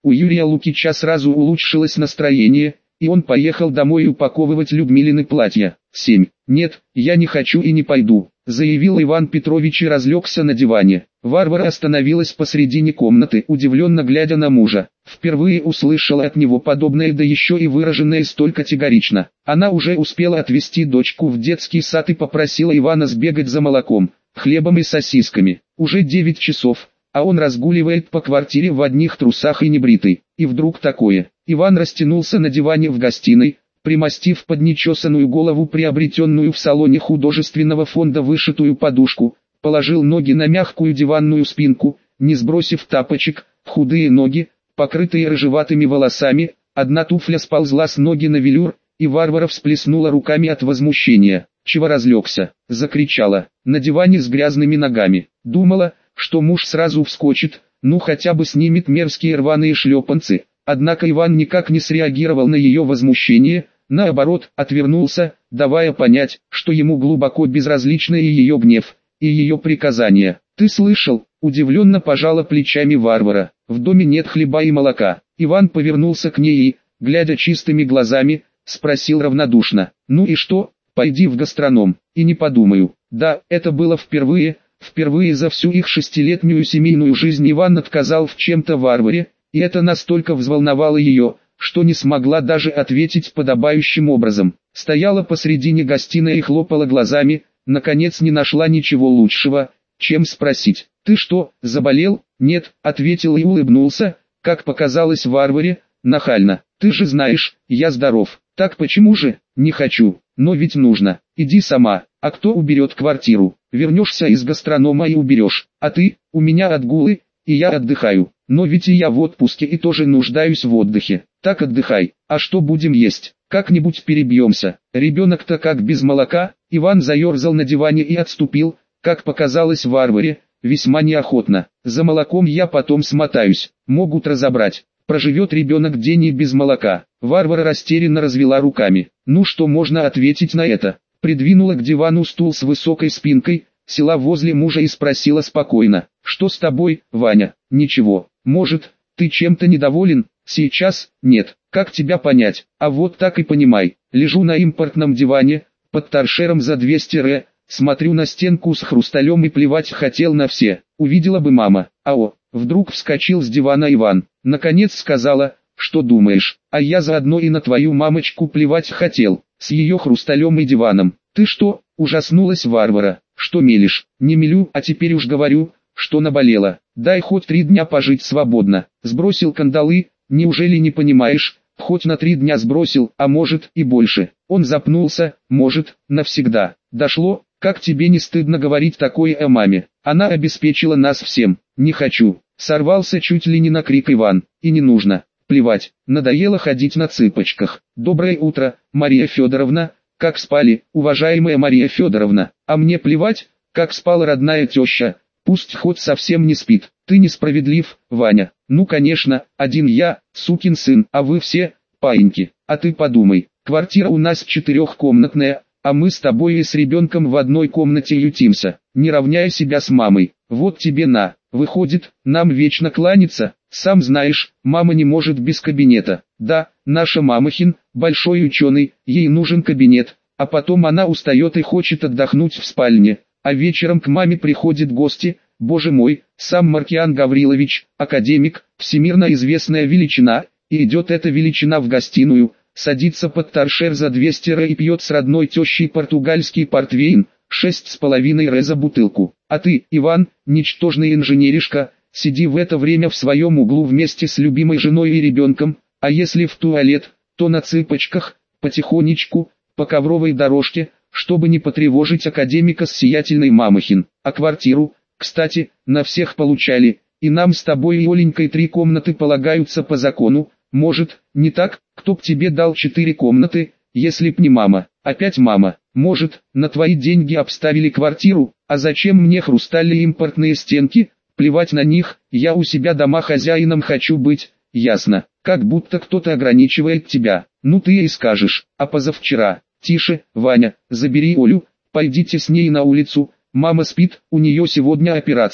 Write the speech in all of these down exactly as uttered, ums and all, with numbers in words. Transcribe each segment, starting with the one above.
У Юрия Лукича сразу улучшилось настроение, и он поехал домой упаковывать Людмилины платья. семь. «Нет, я не хочу и не пойду», — заявил Иван Петрович и разлегся на диване. Варвара остановилась посредине комнаты, удивленно глядя на мужа. Впервые услышала от него подобное, да еще и выраженное столь категорично. Она уже успела отвезти дочку в детский сад и попросила Ивана сбегать за молоком, хлебом и сосисками. Уже девять часов, а он разгуливает по квартире в одних трусах и небритый. И вдруг такое. Иван растянулся на диване в гостиной, примостив под нечесанную голову приобретенную в салоне художественного фонда вышитую подушку, положил ноги на мягкую диванную спинку, не сбросив тапочек, худые ноги, покрытые рыжеватыми волосами, одна туфля сползла с ноги на велюр, и Варвара всплеснула руками от возмущения. «Чего разлегся?» — закричала, на диване с грязными ногами. Думала, что муж сразу вскочит, ну хотя бы снимет мерзкие рваные шлепанцы. Однако Иван никак не среагировал на ее возмущение, наоборот, отвернулся, давая понять, что ему глубоко безразличны и ее гнев, и ее приказания. «Ты слышал?» — удивленно пожала плечами Варвара. «В доме нет хлеба и молока». Иван повернулся к ней и, глядя чистыми глазами, спросил равнодушно: «Ну и что? Пойди в гастроном». «И не подумаю». Да, это было впервые, впервые за всю их шестилетнюю семейную жизнь Иван отказал в чем-то Варваре, и это настолько взволновало ее, что не смогла даже ответить подобающим образом. Стояла посредине гостиной и хлопала глазами, наконец не нашла ничего лучшего, чем спросить: «Ты что, заболел?» «Нет», — ответил и улыбнулся, как показалось Варваре, нахально. «Ты же знаешь, я здоров». «Так почему же?» «Не хочу, но ведь нужно. Иди сама, а кто уберет квартиру? Вернешься из гастронома и уберешь. А ты?» «У меня отгулы, и я отдыхаю. Но ведь и я в отпуске и тоже нуждаюсь в отдыхе». «Так отдыхай, а что будем есть? Как-нибудь перебьемся». Ребенок-то как без молока? Иван заерзал на диване и отступил, как показалось Варваре, весьма неохотно. «За молоком я потом смотаюсь, могут разобрать. Проживет ребенок день и без молока». Варвара растерянно развела руками. Ну что можно ответить на это? Придвинула к дивану стул с высокой спинкой, села возле мужа и спросила спокойно: «Что с тобой, Ваня?» «Ничего. Может, ты чем-то недоволен?» «Сейчас, нет. Как тебя понять?» «А вот так и понимай. Лежу на импортном диване, под торшером за двести ре, смотрю на стенку с хрусталем и плевать хотел на все. Увидела бы мама». «Ао!» Вдруг вскочил с дивана Иван. «Наконец сказала, что думаешь, а я заодно и на твою мамочку плевать хотел, с ее хрусталем и диваном». «Ты что?» — ужаснулась Варвара. «Что мелешь?» «Не мелю, а теперь уж говорю, что наболела. Дай хоть три дня пожить свободно». Сбросил кандалы, неужели не понимаешь? Хоть на три дня сбросил, а может и больше. Он запнулся, может, навсегда. Дошло? Как тебе не стыдно говорить такое о маме? Она обеспечила нас всем. Не хочу. Сорвался чуть ли не на крик Иван. И не нужно. Плевать, надоело ходить на цыпочках. Доброе утро, Мария Федоровна. Как спали, уважаемая Мария Федоровна? А мне плевать, как спала родная теща. Пусть хоть совсем не спит. Ты несправедлив, Ваня. Ну конечно, один я, сукин сын, а вы все, паиньки. А ты подумай, квартира у нас четырехкомнатная, а мы с тобой и с ребенком в одной комнате ютимся, не равняя себя с мамой. Вот тебе на, выходит, нам вечно кланяться. Сам знаешь, мама не может без кабинета. Да, наша мамахин, большой ученый, ей нужен кабинет, а потом она устает и хочет отдохнуть в спальне, а вечером к маме приходят гости. Боже мой, сам Маркиан Гаврилович, академик, всемирно известная величина, и идет эта величина в гостиную, садится под торшер за двести ре и пьет с родной тещей португальский портвейн, шесть с половиной ре за бутылку. А ты, Иван, ничтожный инженеришка, сиди в это время в своем углу вместе с любимой женой и ребенком, а если в туалет, то на цыпочках, потихонечку, по ковровой дорожке, чтобы не потревожить академика с сиятельной мамахин. А квартиру, кстати, на всех получали, и нам с тобой и Оленькой три комнаты полагаются по закону. Может, не так? Кто б тебе дал четыре комнаты, если б не мама? Опять мама. Может, на твои деньги обставили квартиру? А зачем мне хрустальные импортные стенки? Плевать на них, я у себя дома хозяином хочу быть, ясно? Как будто кто-то ограничивает тебя. Ну ты и скажешь. А позавчера? Тише, Ваня, забери Олю, пойдите с ней на улицу. Мама спит, у нее сегодня операция.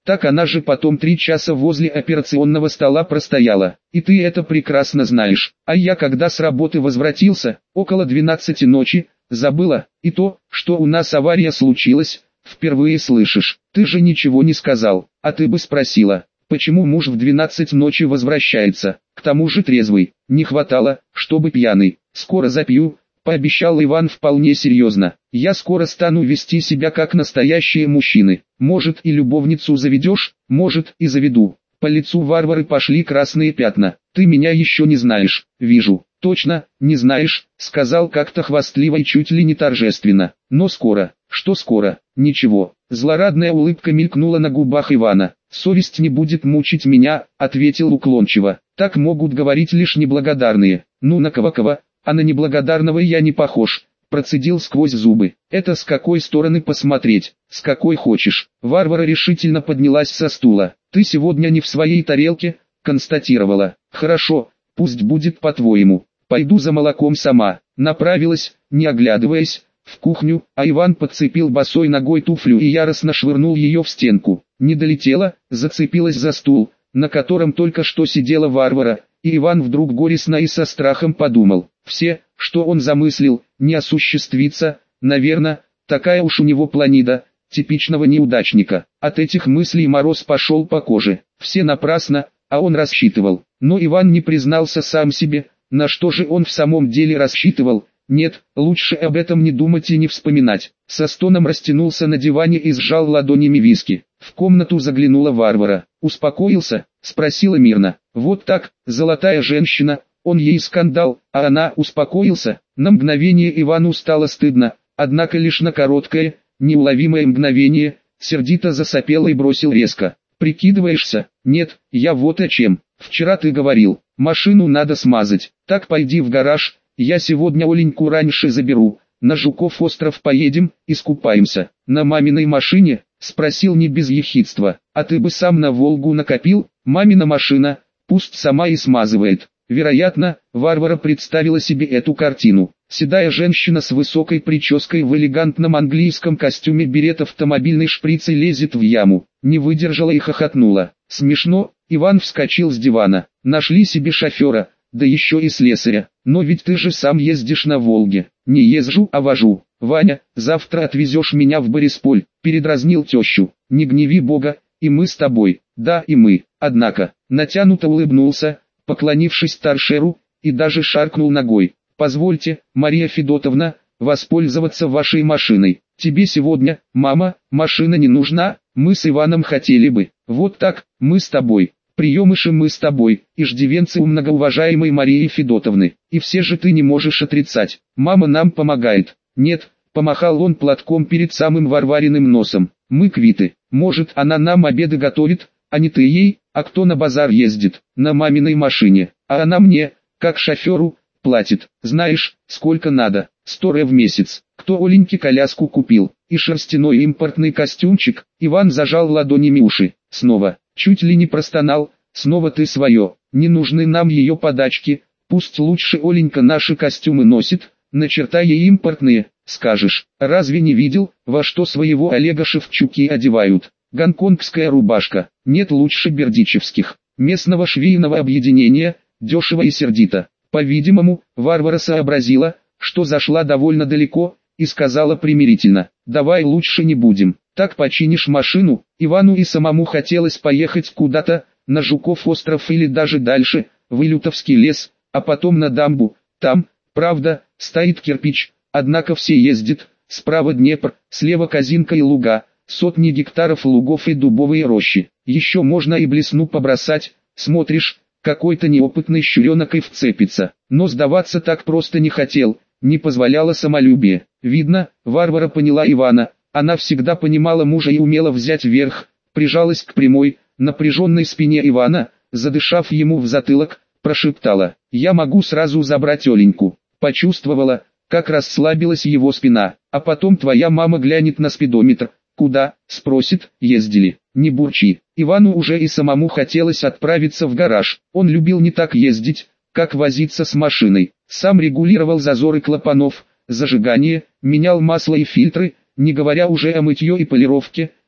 Так она же потом три часа возле операционного стола простояла. И ты это прекрасно знаешь. А я когда с работы возвратился, около двенадцати ночи, забыла, и то, что у нас авария случилась, впервые слышишь. Ты же ничего не сказал, а ты бы спросила, почему муж в двенадцать ночи возвращается, к тому же трезвый. Не хватало, чтобы пьяный. Скоро запью, пообещал Иван вполне серьезно. Я скоро стану вести себя как настоящие мужчины. Может и любовницу заведешь, может и заведу. По лицу Варвары пошли красные пятна. Ты меня еще не знаешь, вижу. Точно, не знаешь, сказал как-то хвастливо и чуть ли не торжественно. Но скоро, что скоро, ничего. Злорадная улыбка мелькнула на губах Ивана. Совесть не будет мучить меня, ответил уклончиво. Так могут говорить лишь неблагодарные. Ну на кого-кого, а на неблагодарного я не похож. Процедил сквозь зубы. Это с какой стороны посмотреть, с какой хочешь. Варвара решительно поднялась со стула. Ты сегодня не в своей тарелке, констатировала. Хорошо, пусть будет по-твоему. Пойду за молоком сама. Направилась, не оглядываясь, в кухню, а Иван подцепил босой ногой туфлю и яростно швырнул ее в стенку. Не долетела, зацепилась за стул, на котором только что сидела Варвара, и Иван вдруг горестно и со страхом подумал. Все, что он замыслил, не осуществится, наверное, такая уж у него планида, типичного неудачника. От этих мыслей мороз пошел по коже. Все напрасно, а он рассчитывал. Но Иван не признался сам себе, на что же он в самом деле рассчитывал. Нет, лучше об этом не думать и не вспоминать. Со стоном растянулся на диване и сжал ладонями виски. В комнату заглянула Варвара. «Успокоился?» — спросила мирно. «Вот так, золотая женщина». Он ей скандал, а она успокоился. На мгновение Ивану стало стыдно, однако лишь на короткое, неуловимое мгновение, сердито засопел и бросил резко. «Прикидываешься? Нет, я вот о чем. Вчера ты говорил, машину надо смазать. Так пойди в гараж, я сегодня Оленьку раньше заберу, на Жуков остров поедем, искупаемся». «На маминой машине?» — спросил не без ехидства. «А ты бы сам на Волгу накопил? Мамина машина, пусть сама и смазывает». Вероятно, Варвара представила себе эту картину. Седая женщина с высокой прической в элегантном английском костюме берет автомобильной шприцей лезет в яму. Не выдержала и хохотнула. Смешно, Иван вскочил с дивана. Нашли себе шофера, да еще и слесаря. Но ведь ты же сам ездишь на Волге. Не езжу, а вожу. Ваня, завтра отвезешь меня в Борисполь, передразнил тещу. Не гневи Бога, и мы с тобой. Да, и мы. Однако, натянуто улыбнулся, поклонившись торшеру, и даже шаркнул ногой. «Позвольте, Мария Федотовна, воспользоваться вашей машиной. Тебе сегодня, мама, машина не нужна, мы с Иваном хотели бы. Вот так, мы с тобой, приемыши мы с тобой, иждивенцы у многоуважаемой Марии Федотовны. И все же ты не можешь отрицать, мама нам помогает». «Нет», — помахал он платком перед самым Варвариным носом, — «мы квиты. Может, она нам обеды готовит, а не ты ей, а кто на базар ездит, на маминой машине, а она мне, как шоферу, платит. Знаешь, сколько надо? Сто ре в месяц. Кто Оленьке коляску купил? И шерстяной импортный костюмчик?» Иван зажал ладонями уши. Снова, чуть ли не простонал, «Снова ты свое. Не нужны нам ее подачки, пусть лучше Оленька наши костюмы носит, начертай ей импортные». «Скажешь, разве не видел, во что своего Олега Шевчуки одевают? Гонконгская рубашка, нет лучше бердичевских, местного швейного объединения, дешево и сердито». По-видимому, Варвара сообразила, что зашла довольно далеко, и сказала примирительно: «Давай лучше не будем, так починишь машину». Ивану и самому хотелось поехать куда-то, на Жуков остров или даже дальше, в Илютовский лес, а потом на дамбу. Там, правда, стоит кирпич, однако все ездят, справа Днепр, слева Козинка и луга, сотни гектаров лугов и дубовые рощи. Еще можно и блесну побросать, смотришь, какой-то неопытный щуренок и вцепится. Но сдаваться так просто не хотел, не позволяло самолюбие. Видно, Варвара поняла Ивана, она всегда понимала мужа и умела взять верх, прижалась к прямой, напряженной спине Ивана, задышав ему в затылок, прошептала: «Я могу сразу забрать Оленьку». Почувствовала, как расслабилась его спина, а потом твоя мама глянет на спидометр. «Куда?» — спросит. «Ездили». «Не бурчи». Ивану уже и самому хотелось отправиться в гараж. Он любил не так ездить, как возиться с машиной. Сам регулировал зазоры клапанов, зажигание, менял масло и фильтры, не говоря уже о мытье и полировке,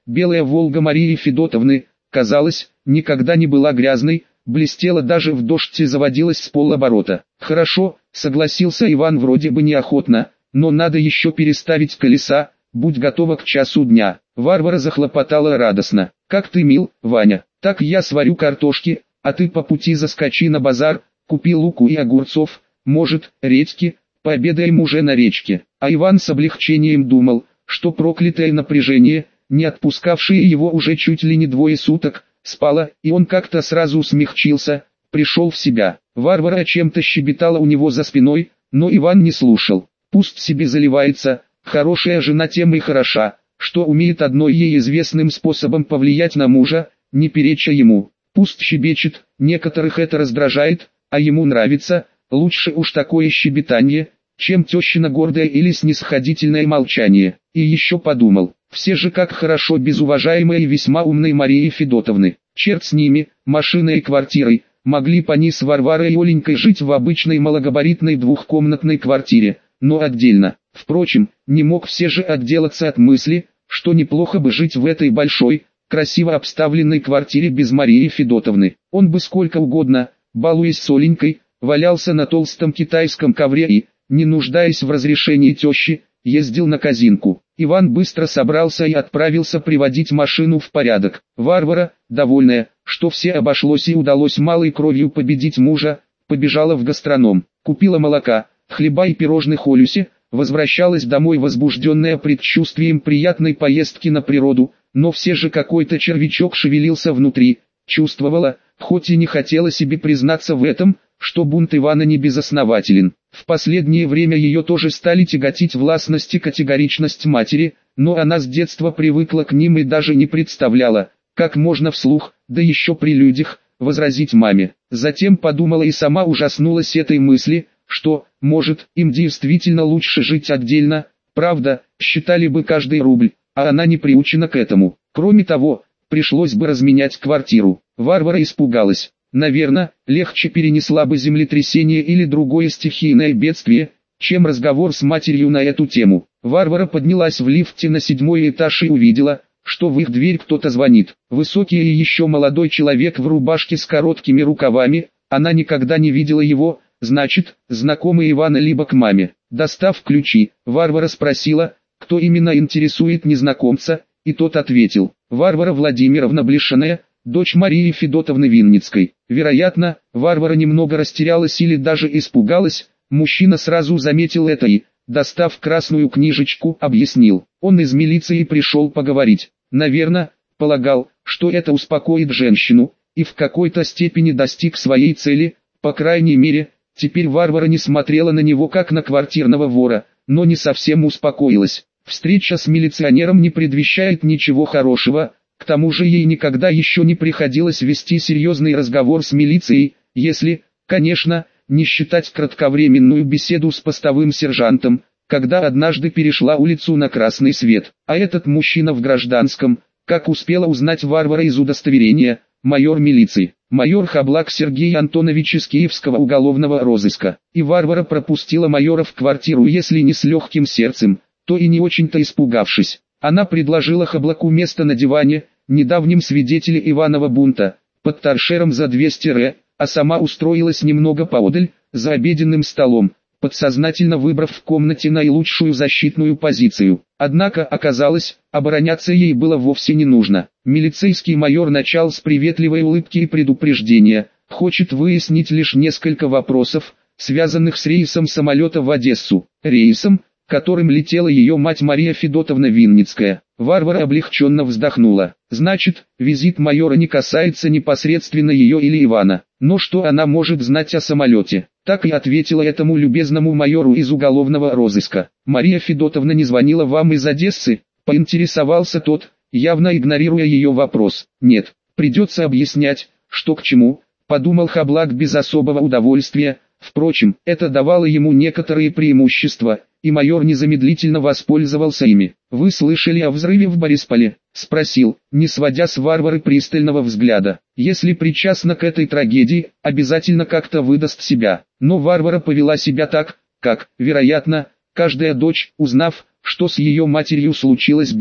Белая «Волга» Марии Федотовны, казалось, никогда не была грязной, блестела даже в дождь и заводилась с полоборота. «Хорошо», согласился Иван вроде бы неохотно, «но надо еще переставить колеса, будь готова к часу дня». Варвара захлопотала радостно. «Как ты мил, Ваня, так я сварю картошки, а ты по пути заскочи на базар, купи луку и огурцов, может, редьки, пообедаем уже на речке». А Иван с облегчением думал, что проклятое напряжение, не отпускавшее его уже чуть ли не двое суток, спало, и он как-то сразу смягчился, пришел в себя. Варвара о чем-то щебетала у него за спиной, но Иван не слушал. Пусть себе заливается, хорошая жена тем и хороша, что умеет одной ей известным способом повлиять на мужа, не переча ему. Пусть щебечет, некоторых это раздражает, а ему нравится, лучше уж такое щебетанье, чем тещина гордое или снисходительное молчание. И еще подумал, все же как хорошо без уважаемой и весьма умной Марии Федотовны. Черт с ними, машиной и квартирой, могли бы они с Варварой и Оленькой жить в обычной малогабаритной двухкомнатной квартире, но отдельно. Впрочем, не мог все же отделаться от мысли, что неплохо бы жить в этой большой, красиво обставленной квартире без Марии Федотовны. Он бы сколько угодно, балуясь с Оленькой, валялся на толстом китайском ковре и, не нуждаясь в разрешении тещи, ездил на казинку. Иван быстро собрался и отправился приводить машину в порядок. Варвара, довольная, что все обошлось и удалось малой кровью победить мужа, побежала в гастроном, купила молока, хлеба и пирожных Олюсе, возвращалась домой возбужденная предчувствием приятной поездки на природу, но все же какой-то червячок шевелился внутри, чувствовала, хоть и не хотела себе признаться в этом, что бунт Ивана не безоснователен. В последнее время ее тоже стали тяготить властность и категоричность матери, но она с детства привыкла к ним и даже не представляла, как можно вслух, да еще при людях, возразить маме. Затем подумала и сама ужаснулась этой мысли, что, может, им действительно лучше жить отдельно, правда, считали бы каждый рубль, а она не приучена к этому. Кроме того, пришлось бы разменять квартиру. Варвара испугалась. Наверное, легче перенесла бы землетрясение или другое стихийное бедствие, чем разговор с матерью на эту тему. Варвара поднялась в лифте на седьмой этаж и увидела, что в их дверь кто-то звонит. Высокий и еще молодой человек в рубашке с короткими рукавами, она никогда не видела его, значит, знакомый Ивана либо к маме. Достав ключи, Варвара спросила, кто именно интересует незнакомца, и тот ответил, Варвара Владимировна Блешаная, дочь Марии Федотовны Винницкой. Вероятно, Варвара немного растерялась или даже испугалась, мужчина сразу заметил это и, достав красную книжечку, объяснил, он из милиции пришел поговорить. Наверное, полагал, что это успокоит женщину, и в какой-то степени достиг своей цели, по крайней мере, теперь Варвара не смотрела на него как на квартирного вора, но не совсем успокоилась. Встреча с милиционером не предвещает ничего хорошего. К тому же ей никогда еще не приходилось вести серьезный разговор с милицией, если, конечно, не считать кратковременную беседу с постовым сержантом, когда однажды перешла улицу на красный свет. А этот мужчина в гражданском, как успела узнать Варвара из удостоверения, майор милиции, майор Хаблак Сергей Антонович из Киевского уголовного розыска. И Варвара пропустила майора в квартиру, если не с легким сердцем, то и не очень-то испугавшись. Она предложила Хаблаку место на диване, недавнем свидетеле Иванова бунта, под торшером за двести ре, а сама устроилась немного поодаль, за обеденным столом, подсознательно выбрав в комнате наилучшую защитную позицию. Однако оказалось, обороняться ей было вовсе не нужно. Милицейский майор начал с приветливой улыбки и предупреждения, хочет выяснить лишь несколько вопросов, связанных с рейсом самолета в Одессу. Рейсом, которым летела ее мать Мария Федотовна Винницкая. Варвара облегченно вздохнула. Значит, визит майора не касается непосредственно ее или Ивана. Но что она может знать о самолете? Так и ответила этому любезному майору из уголовного розыска. Мария Федотовна не звонила вам из Одессы? Поинтересовался тот, явно игнорируя ее вопрос. Нет, придется объяснять, что к чему, подумал Хаблак без особого удовольствия. Впрочем, это давало ему некоторые преимущества, и майор незамедлительно воспользовался ими. «Вы слышали о взрыве в Борисполе?» – спросил, не сводя с Варвары пристального взгляда. «Если причастна к этой трагедии, обязательно как-то выдаст себя». Но Варвара повела себя так, как, вероятно, каждая дочь, узнав, что с ее матерью случилась беда.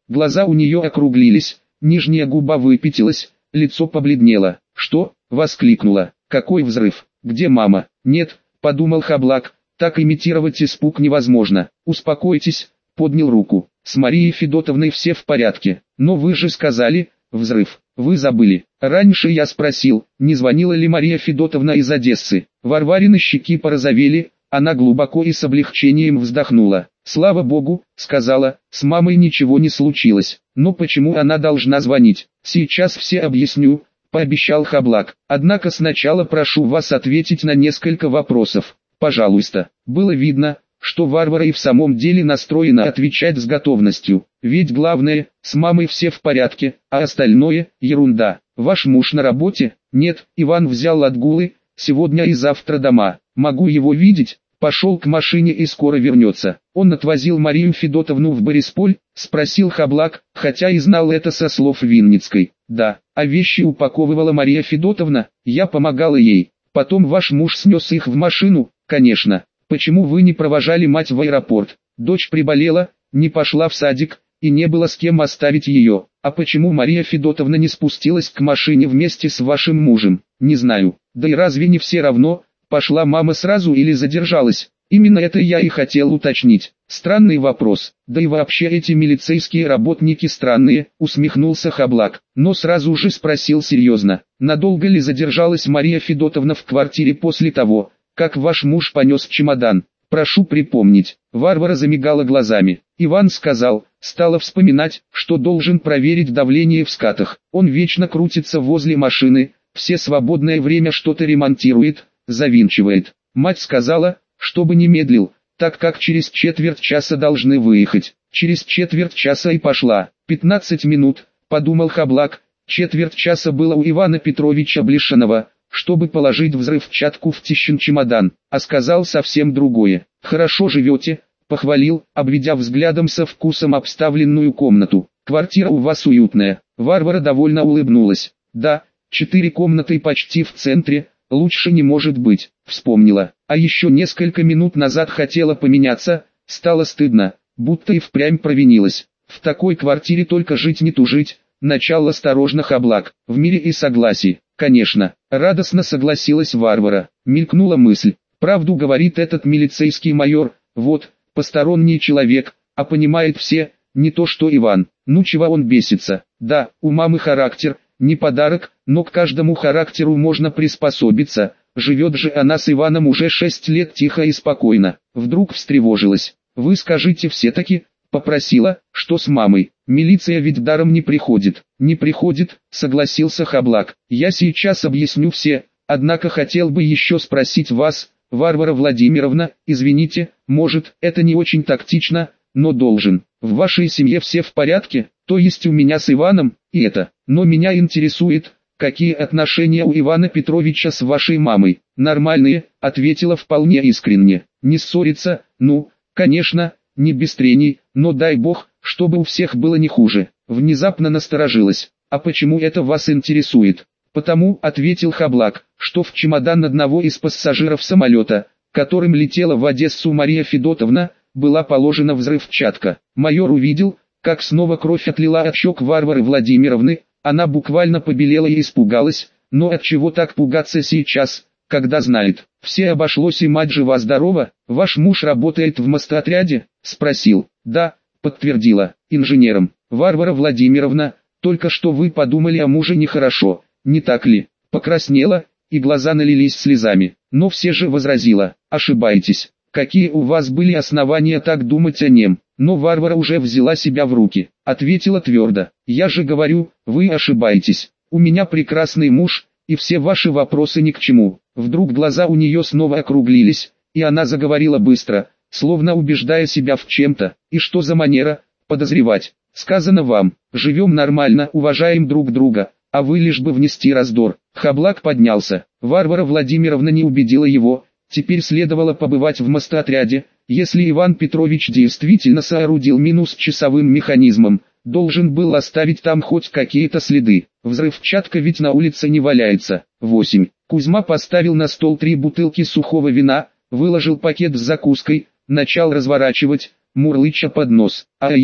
Глаза у нее округлились, нижняя губа выпятилась, лицо побледнело. «Что?» — воскликнула. «Какой взрыв? Где мама?» «Нет», — подумал Хаблак, — «так имитировать испуг невозможно». «Успокойтесь», — поднял руку. «С Марией Федотовной все в порядке. Но вы же сказали, взрыв. Вы забыли. Раньше я спросил, не звонила ли Мария Федотовна из Одессы». Варварины щеки порозовели, она глубоко и с облегчением вздохнула. «Слава Богу», — сказала, — «с мамой ничего не случилось. Но почему она должна звонить? Сейчас все объясню», — пообещал Хаблак. «Однако сначала прошу вас ответить на несколько вопросов. Пожалуйста». Было видно, что Варвара и в самом деле настроена отвечать с готовностью. Ведь главное, с мамой все в порядке, а остальное – ерунда. «Ваш муж на работе?» «Нет», Иван взял отгулы, сегодня и завтра дома. «Могу его видеть?» «Пошел к машине и скоро вернется». «Он отвозил Марию Федотовну в Борисполь?» – спросил Хаблак, хотя и знал это со слов Винницкой. «Да, а вещи упаковывала Мария Федотовна, я помогала ей. Потом ваш муж снес их в машину?» «Конечно». «Почему вы не провожали мать в аэропорт?» «Дочь приболела, не пошла в садик, и не было с кем оставить ее». «А почему Мария Федотовна не спустилась к машине вместе с вашим мужем?» «Не знаю». «Да и разве не все равно, пошла мама сразу или задержалась?» «Именно это я и хотел уточнить». «Странный вопрос. Да и вообще эти милицейские работники странные», усмехнулся Хаблак, но сразу же спросил серьезно. «Надолго ли задержалась Мария Федотовна в квартире после того, как ваш муж понес чемодан?» «Прошу припомнить». Варвара замигала глазами. Иван сказал, стала вспоминать, что должен проверить давление в скатах. Он вечно крутится возле машины, все свободное время что-то ремонтирует, завинчивает. Мать сказала, чтобы не медлил, так как через четверть часа должны выехать. Через четверть часа и пошла. «Пятнадцать минут», подумал Хаблак, четверть часа было у Ивана Петровича Блешанова, чтобы положить взрывчатку в Тищин чемодан, а сказал совсем другое. «Хорошо живете», — похвалил, обведя взглядом со вкусом обставленную комнату. «Квартира у вас уютная». Варвара довольно улыбнулась. «Да, четыре комнаты почти в центре, лучше не может быть», — вспомнила. А еще несколько минут назад хотела поменяться, стало стыдно, будто и впрямь провинилась. «В такой квартире только жить не тужить», — начал осторожно Хаблак. «В мире и согласии». «Конечно», — радостно согласилась Варвара. Мелькнула мысль. «Правду говорит этот милицейский майор, вот, посторонний человек, а понимает все, не то что Иван. Ну чего он бесится? Да, у мамы характер, не подарок, но к каждому характеру можно приспособиться. Живет же она с Иваном уже шесть лет тихо и спокойно». Вдруг встревожилась. «Вы скажите все-таки», — попросила, — «что с мамой? Милиция ведь даром не приходит». «Не приходит», — согласился Хаблак. «Я сейчас объясню все, однако хотел бы еще спросить вас, Варвара Владимировна, извините, может, это не очень тактично, но должен. В вашей семье все в порядке, то есть у меня с Иваном, и это. Но меня интересует, какие отношения у Ивана Петровича с вашей мамой?» «Нормальные», — ответила вполне искренне. «Не ссориться, ну, конечно, не без трений, но дай бог, чтобы у всех было не хуже». Внезапно насторожилась. «А почему это вас интересует?» «Потому», — ответил Хаблак, — «что в чемодан одного из пассажиров самолета, которым летела в Одессу Мария Федотовна, была положена взрывчатка». Майор увидел, как снова кровь отлила от щек Варвары Владимировны, она буквально побелела и испугалась, но от чего так пугаться сейчас, когда знает? Все обошлось и мать жива-здорова. «Ваш муж работает в мостоотряде?» — спросил. «Да», — подтвердила, — «инженером». «Варвара Владимировна, только что вы подумали о муже нехорошо, не так ли?» Покраснела, и глаза налились слезами, но все же возразила: «Ошибаетесь. Какие у вас были основания так думать о нем?» Но Варвара уже взяла себя в руки, ответила твердо: «Я же говорю, вы ошибаетесь. У меня прекрасный муж, и все ваши вопросы ни к чему». Вдруг глаза у нее снова округлились, и она заговорила быстро, словно убеждая себя в чем-то. «И что за манера подозревать? Сказано вам, живем нормально, уважаем друг друга, а вы лишь бы внести раздор». Хаблак поднялся. Варвара Владимировна не убедила его, теперь следовало побывать в мостоотряде. Если Иван Петрович действительно соорудил мину с часовым механизмом, должен был оставить там хоть какие-то следы. Взрывчатка ведь на улице не валяется. восемь. Кузьма поставил на стол три бутылки сухого вина, выложил пакет с закуской, начал разворачивать, мурлыча под нос. «А еду?»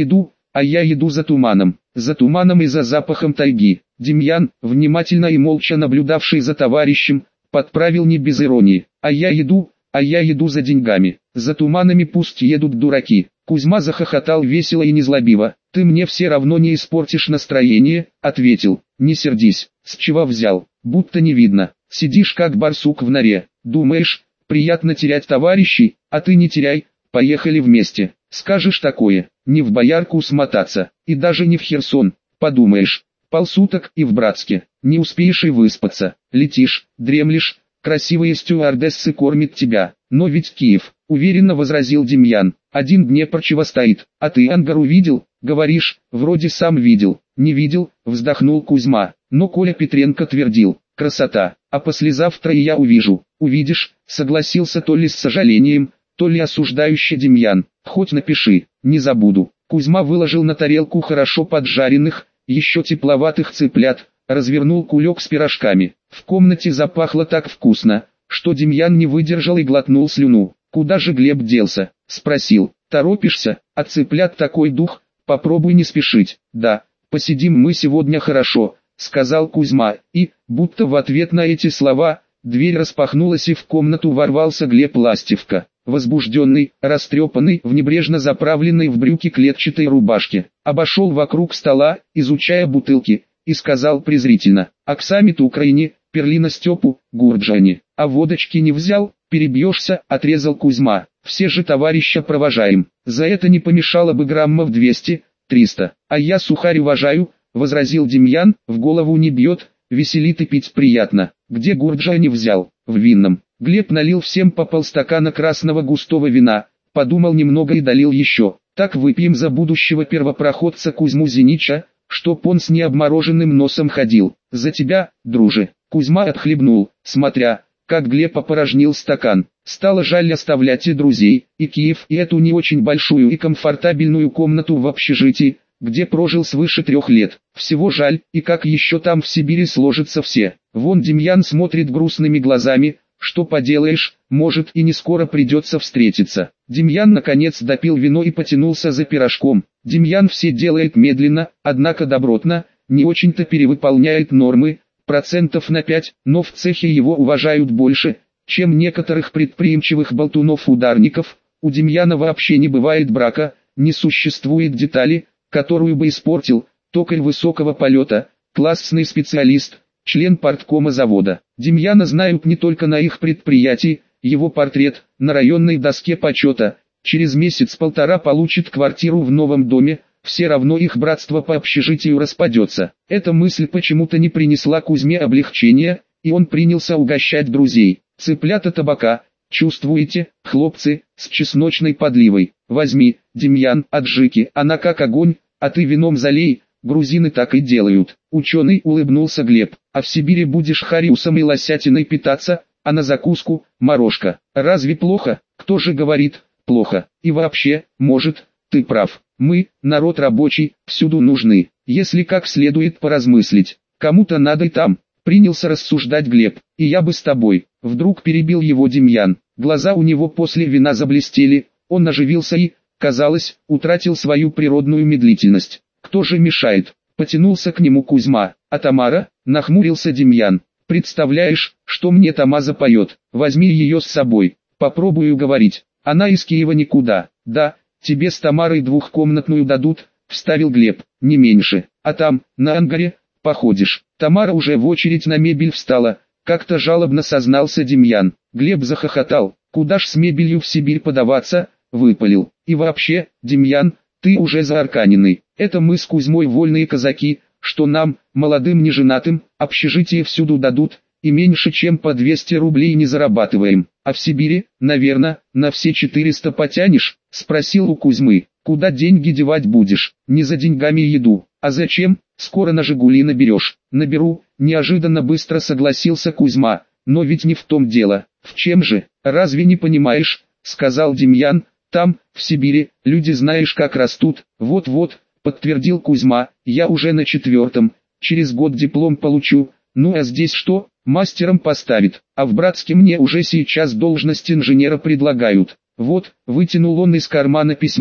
а я иду за туманом, за туманом и за запахом тайги. Демьян, внимательно и молча наблюдавший за товарищем, подправил не без иронии, а я иду, а я иду за деньгами, за туманами пусть едут дураки. Кузьма захохотал весело и незлобиво. «Ты мне все равно не испортишь настроение», — ответил. «Не сердись, с чего взял, будто не видно, сидишь как барсук в норе, думаешь, приятно терять товарищей, а ты не теряй, поехали вместе, скажешь такое, не в Боярку смотаться, и даже не в Херсон, подумаешь, полсуток и в Братске, не успеешь и выспаться, летишь, дремлешь, красивые стюардессы кормят тебя, но ведь Киев», — уверенно возразил Демьян, — «один Днепр чего стоит, а ты Ангару видел, говоришь, вроде сам видел». «Не видел», — вздохнул Кузьма, но Коля Петренко твердил, «красота, а послезавтра и я увижу». «Увидишь», — согласился то ли с сожалением, то ли осуждающий Демьян, «хоть напиши, не забуду». Кузьма выложил на тарелку хорошо поджаренных, еще тепловатых цыплят, развернул кулек с пирожками. В комнате запахло так вкусно, что Демьян не выдержал и глотнул слюну. «Куда же Глеб делся?» — спросил. «Торопишься, а цыплят такой дух, попробуй не спешить». «Да, посидим мы сегодня хорошо», — сказал Кузьма, и, будто в ответ на эти слова, дверь распахнулась и в комнату ворвался Глеб Ластевко, возбужденный, растрепанный, в небрежно заправленной в брюки клетчатой рубашке. Обошел вокруг стола, изучая бутылки, и сказал презрительно: «Оксамит Украине, Перлина Степу, Гурджани, а водочки не взял, перебьешься», — отрезал Кузьма. «Все же товарища провожаем, за это не помешало бы граммов двести, триста, а я сухарь уважаю», — возразил Демьян, — «в голову не бьет, веселит и пить приятно». «Где Гурджани взял?» «В винном». Глеб налил всем по полстакана красного густого вина, подумал немного и долил еще. «Так выпьем за будущего первопроходца Кузьму Зинича, чтоб он с необмороженным носом ходил. За тебя, друже». Кузьма отхлебнул, смотря, как Глеб опорожнил стакан. Стало жаль оставлять и друзей, и Киев, и эту не очень большую и комфортабельную комнату в общежитии, где прожил свыше трех лет. Всего жаль, и как еще там в Сибири сложатся все. Вон Демьян смотрит грустными глазами, что поделаешь, может и не скоро придется встретиться. Демьян наконец допил вино и потянулся за пирожком. Демьян все делает медленно, однако добротно, не очень-то перевыполняет нормы, процентов на пять, но в цехе его уважают больше, чем некоторых предприимчивых болтунов-ударников. У Демьяна вообще не бывает брака, не существует детали, которую бы испортил, токарь высокого полета, классный специалист, член парткома завода. Демьяна знают не только на их предприятии, его портрет на районной доске почета, через месяц-полтора получит квартиру в новом доме, все равно их братство по общежитию распадется. Эта мысль почему-то не принесла Кузьме облегчения, и он принялся угощать друзей. «Цыплята табака, чувствуете, хлопцы, с чесночной подливой. Возьми, Демьян, аджики, она как огонь, а ты вином залей». Грузины так и делают. Ученый, улыбнулся Глеб. «А в Сибири будешь хариусом и лосятиной питаться, а на закуску – морожка. Разве плохо? Кто же говорит, плохо? И вообще, может, ты прав. Мы, народ рабочий, всюду нужны. Если как следует поразмыслить, кому-то надо и там». Принялся рассуждать Глеб. «И я бы с тобой». Вдруг перебил его Демьян. Глаза у него после вина заблестели, он оживился и, казалось, утратил свою природную медлительность. «Кто же мешает?» Потянулся к нему Кузьма. «А Тамара?» Нахмурился Демьян. «Представляешь, что мне Тамаза поет? Возьми ее с собой. Попробую говорить. Она из Киева никуда». «Да, тебе с Тамарой двухкомнатную дадут», вставил Глеб. «Не меньше. А там, на Ангаре, походишь». Тамара уже в очередь на мебель встала. Как-то жалобно сознался Демьян. Глеб захохотал. «Куда ж с мебелью в Сибирь подаваться?» Выпалил. «И вообще, Демьян, ты уже заарканенный. Это мы с Кузьмой вольные казаки, что нам, молодым неженатым, общежитие всюду дадут, и меньше чем по двести рублей не зарабатываем. А в Сибири, наверное, на все четыреста потянешь?» Спросил у Кузьмы. «Куда деньги девать будешь? Не за деньгами еду. А зачем? Скоро на Жигули наберешь». «Наберу», неожиданно быстро согласился Кузьма. «Но ведь не в том дело». «В чем же? Разве не понимаешь?» Сказал Демьян. «Там, в Сибири, люди знаешь как растут». «Вот-вот», подтвердил Кузьма, «я уже на четвертом, через год диплом получу, ну а здесь что, мастером поставит, а в Братске мне уже сейчас должность инженера предлагают». Вот, вытянул он из кармана письмо,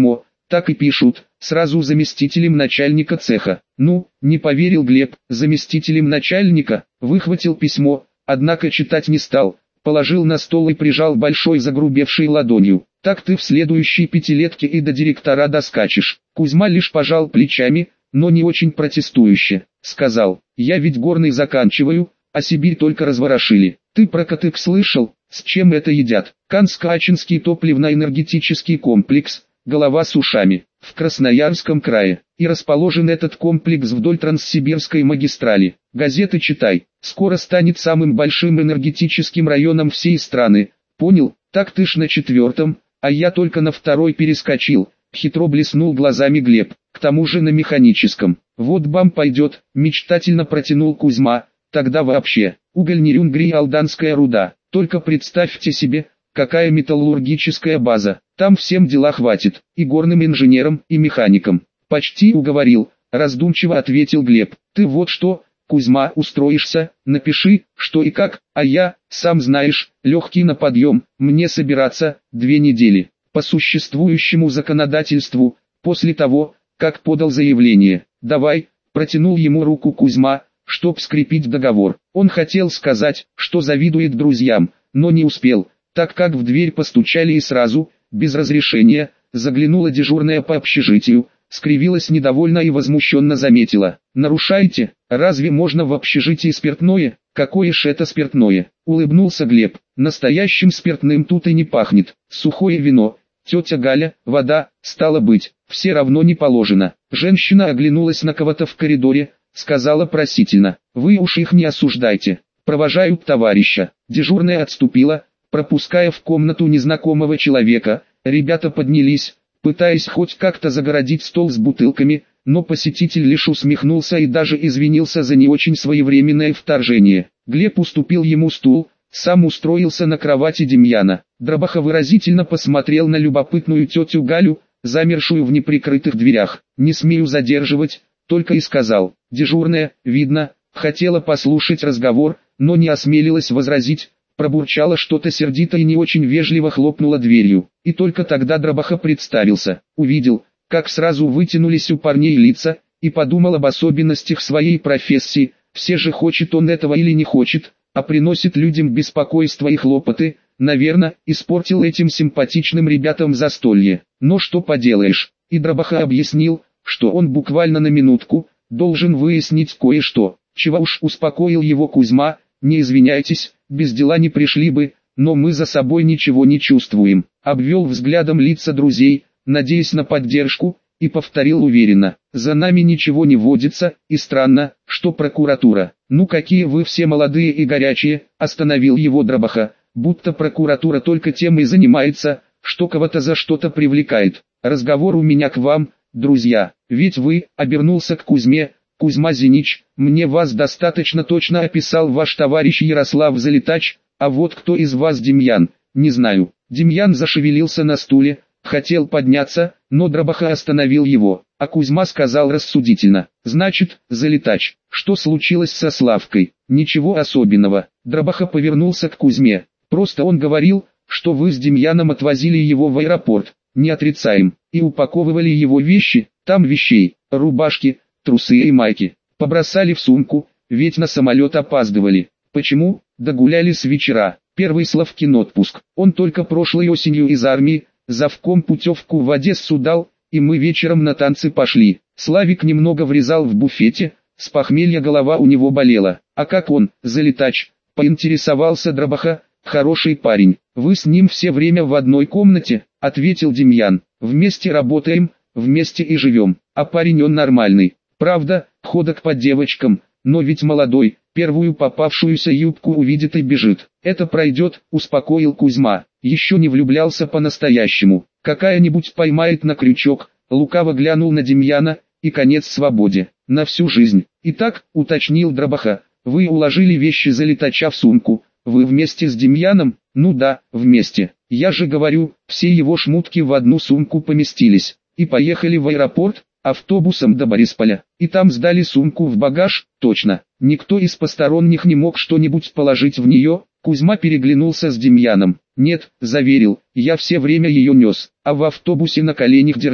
Так и пишут, сразу заместителем начальника цеха. Ну, не поверил Глеб, заместителем начальника, выхватил письмо, однако читать не стал, положил на стол и прижал большой загрубевшей ладонью. Так ты в следующей пятилетке и до директора доскачешь. Кузьма лишь пожал плечами, но не очень протестующе. Сказал, я ведь горный заканчиваю, а Сибирь только разворошили. Ты про Котык слышал, с чем это едят? Канско-Ачинский топливно-энергетический комплекс, голова с ушами, в Красноярском крае. И расположен этот комплекс вдоль Транссибирской магистрали. Газеты читай, скоро станет самым большим энергетическим районом всей страны. Понял? Так ты ж на четвертом, а я только на второй перескочил. Хитро блеснул глазами Глеб, к тому же на механическом. Вот бам пойдет, мечтательно протянул Кузьма, тогда вообще, уголь Нерюнгри и алданская руда. Только представьте себе, какая металлургическая база, там всем дела хватит, и горным инженерам, и механикам. Почти уговорил, раздумчиво ответил Глеб. Ты вот что, Кузьма, устроишься, напиши, что и как, а я, сам знаешь, легкий на подъем, мне собираться, две недели. По существующему законодательству, после того, как подал заявление. Давай, протянул ему руку Кузьма, чтоб скрепить договор. Он хотел сказать, что завидует друзьям, но не успел, так как в дверь постучали и сразу, без разрешения, заглянула дежурная по общежитию, скривилась недовольно и возмущенно заметила. «Нарушаете? Разве можно в общежитии спиртное? Какое ж это спиртное?» Улыбнулся Глеб. «Настоящим спиртным тут и не пахнет. Сухое вино, тетя Галя, вода, стало быть, все равно не положено». Женщина оглянулась на кого-то в коридоре, сказала просительно. «Вы уж их не осуждайте. Провожают товарища». Дежурная отступила, пропуская в комнату незнакомого человека. Ребята поднялись, пытаясь хоть как-то загородить стол с бутылками, но посетитель лишь усмехнулся и даже извинился за не очень своевременное вторжение. Глеб уступил ему стул, сам устроился на кровати Демьяна. Дробаха выразительно посмотрел на любопытную тетю Галю, замершую в неприкрытых дверях. «Не смею задерживать», только и сказал. Дежурная, видно, хотела послушать разговор, но не осмелилась возразить, пробурчала что-то сердито и не очень вежливо хлопнула дверью. И только тогда Дробаха представился, увидел, как сразу вытянулись у парней лица, и подумал об особенностях своей профессии. Все же хочет он этого или не хочет, а приносит людям беспокойство и хлопоты. Наверное, испортил этим симпатичным ребятам застолье. Но что поделаешь, и Дробаха объяснил, что он буквально на минутку должен выяснить кое-что. Чего уж, успокоил его Кузьма, не извиняйтесь, без дела не пришли бы, но мы за собой ничего не чувствуем. Обвел взглядом лица друзей, надеясь на поддержку, и повторил уверенно. За нами ничего не водится, и странно, что прокуратура. Ну какие вы все молодые и горячие, остановил его Дробаха, будто прокуратура только тем и занимается, что кого-то за что-то привлекает. Разговор у меня к вам, друзья, ведь вы, обернулся к Кузьме, Кузьма Зинич, мне вас достаточно точно описал ваш товарищ Ярослав Залетач, а вот кто из вас Демьян, не знаю. Демьян зашевелился на стуле, хотел подняться, но Дробаха остановил его, а Кузьма сказал рассудительно. Значит, Залетач, что случилось со Славкой? Ничего особенного. Дробаха повернулся к Кузьме. Просто он говорил, что вы с Демьяном отвозили его в аэропорт, не отрицаем, и упаковывали его вещи, там вещей, рубашки, трусы и майки, побросали в сумку, ведь на самолет опаздывали. Почему? Догуляли с вечера. Первый Славкин отпуск. Он только прошлой осенью из армии, завком путевку в Одессу дал, и мы вечером на танцы пошли. Славик немного врезал в буфете, с похмелья голова у него болела. А как он, Залетач? Поинтересовался Дробаха. Хороший парень. Вы с ним все время в одной комнате, ответил Демьян. Вместе работаем, вместе и живем. А парень он нормальный. Правда, ходок по девочкам, но ведь молодой, первую попавшуюся юбку увидит и бежит. Это пройдет, успокоил Кузьма. Еще не влюблялся по-настоящему. Какая-нибудь поймает на крючок. Лукаво глянул на Демьяна, и конец свободе. На всю жизнь. Итак, уточнил Дробаха, вы уложили вещи Залетача в сумку. Вы вместе с Демьяном? Ну да, вместе. Я же говорю, все его шмутки в одну сумку поместились. И поехали в аэропорт, автобусом до Борисполя. И там сдали сумку в багаж, точно. Никто из посторонних не мог что-нибудь положить в нее. Кузьма переглянулся с Демьяном. Нет, заверил, я все время ее нес, а в автобусе на коленях держал.